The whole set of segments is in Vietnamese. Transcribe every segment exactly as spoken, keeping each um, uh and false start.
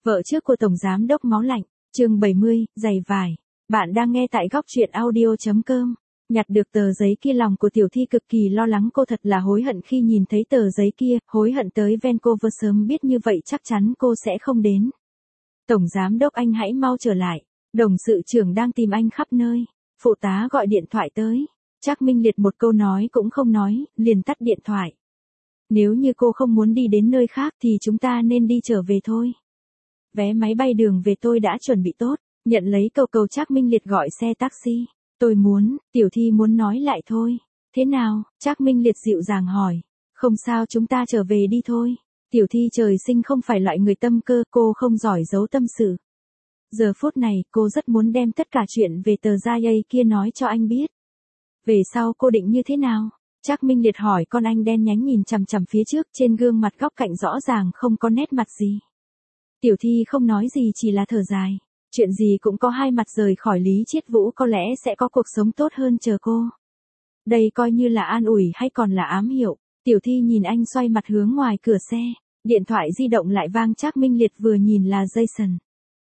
Vợ trước của Tổng Giám đốc Máu Lạnh, chương bảy mươi, giày vải. Bạn đang nghe tại góc truyện audio.com. Nhặt được tờ giấy kia, lòng của Tiểu Thi cực kỳ lo lắng, cô thật là hối hận khi nhìn thấy tờ giấy kia, hối hận tới Vancouver, sớm biết như vậy chắc chắn cô sẽ không đến. Tổng Giám đốc, anh hãy mau trở lại, đồng sự trưởng đang tìm anh khắp nơi. Phụ tá gọi điện thoại tới. Trác Minh Liệt một câu nói cũng không nói, liền tắt điện thoại. Nếu như cô không muốn đi đến nơi khác thì chúng ta nên đi trở về thôi. Vé máy bay đường về tôi đã chuẩn bị tốt. Nhận lấy cầu cầu, Trác Minh Liệt gọi xe taxi. Tôi muốn, Tiểu Thi muốn nói lại thôi. Thế nào? Trác Minh Liệt dịu dàng hỏi. Không sao, chúng ta trở về đi thôi. Tiểu Thi trời sinh không phải loại người tâm cơ, cô không giỏi giấu tâm sự. Giờ phút này, cô rất muốn đem tất cả chuyện về tờ gia giấy kia nói cho anh biết. Về sau cô định như thế nào? Trác Minh Liệt hỏi. Con anh đen nhánh nhìn chằm chằm phía trước, trên gương mặt góc cạnh rõ ràng không có nét mặt gì. Tiểu Thi không nói gì, chỉ là thở dài. Chuyện gì cũng có hai mặt, rời khỏi Lý Chiết Vũ có lẽ sẽ có cuộc sống tốt hơn chờ cô. Đây coi như là an ủi hay còn là ám hiệu? Tiểu Thi nhìn anh xoay mặt hướng ngoài cửa xe. Điện thoại di động lại vang. Trác Minh Liệt vừa nhìn là Jason.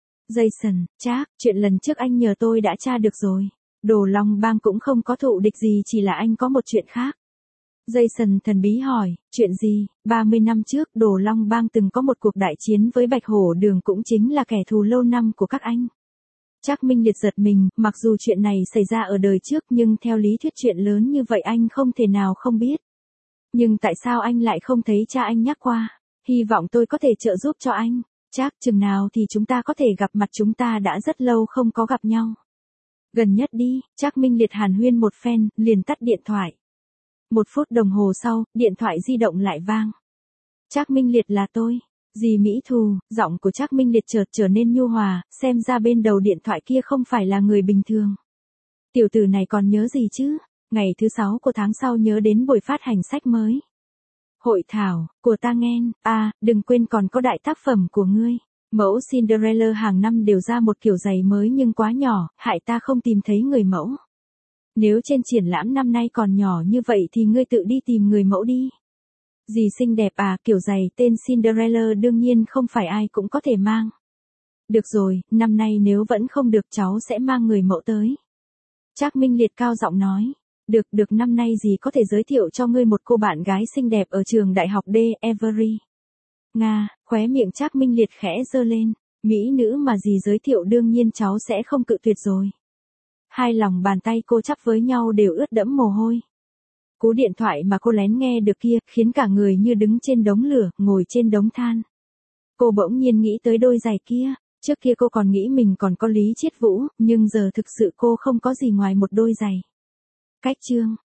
Jason, Trác, chuyện lần trước anh nhờ tôi đã tra được rồi. Đồ Long Bang cũng không có thù địch gì, chỉ là anh có một chuyện khác. Jason thần bí hỏi, chuyện gì? ba mươi năm trước, Đồ Long Bang từng có một cuộc đại chiến với Bạch Hổ Đường, cũng chính là kẻ thù lâu năm của các anh. Trác Minh Liệt giật mình, mặc dù chuyện này xảy ra ở đời trước nhưng theo lý thuyết chuyện lớn như vậy anh không thể nào không biết. Nhưng tại sao anh lại không thấy cha anh nhắc qua? Hy vọng tôi có thể trợ giúp cho anh. Trác, chừng nào thì chúng ta có thể gặp mặt, chúng ta đã rất lâu không có gặp nhau. Gần nhất đi. Trác Minh Liệt hàn huyên một phen, liền tắt điện thoại. Một phút đồng hồ sau, điện thoại di động lại vang. Trác Minh Liệt, là tôi. Dì Mỹ Thù. Giọng của Trác Minh Liệt chợt trở nên nhu hòa, xem ra bên đầu điện thoại kia không phải là người bình thường. Tiểu tử này còn nhớ gì chứ? Ngày thứ sáu của tháng sau nhớ đến buổi phát hành sách mới. Hội thảo của ta nghen. À, đừng quên còn có đại tác phẩm của ngươi. Mẫu Cinderella hàng năm đều ra một kiểu giày mới nhưng quá nhỏ, hại ta không tìm thấy người mẫu. Nếu trên triển lãm năm nay còn nhỏ như vậy thì ngươi tự đi tìm người mẫu đi. Dì xinh đẹp à, kiểu giày tên Cinderella đương nhiên không phải ai cũng có thể mang. Được rồi, năm nay nếu vẫn không được cháu sẽ mang người mẫu tới. Trác Minh Liệt cao giọng nói. Được, được, năm nay dì có thể giới thiệu cho ngươi một cô bạn gái xinh đẹp ở trường đại học D. Avery. Nga, khóe miệng Trác Minh Liệt khẽ giơ lên. Mỹ nữ mà dì giới thiệu đương nhiên cháu sẽ không cự tuyệt rồi. Hai lòng bàn tay cô chắp với nhau đều ướt đẫm mồ hôi. Cú điện thoại mà cô lén nghe được kia, khiến cả người như đứng trên đống lửa, ngồi trên đống than. Cô bỗng nhiên nghĩ tới đôi giày kia. Trước kia cô còn nghĩ mình còn có Lý Chiết Vũ, nhưng giờ thực sự cô không có gì ngoài một đôi giày. Cách chương.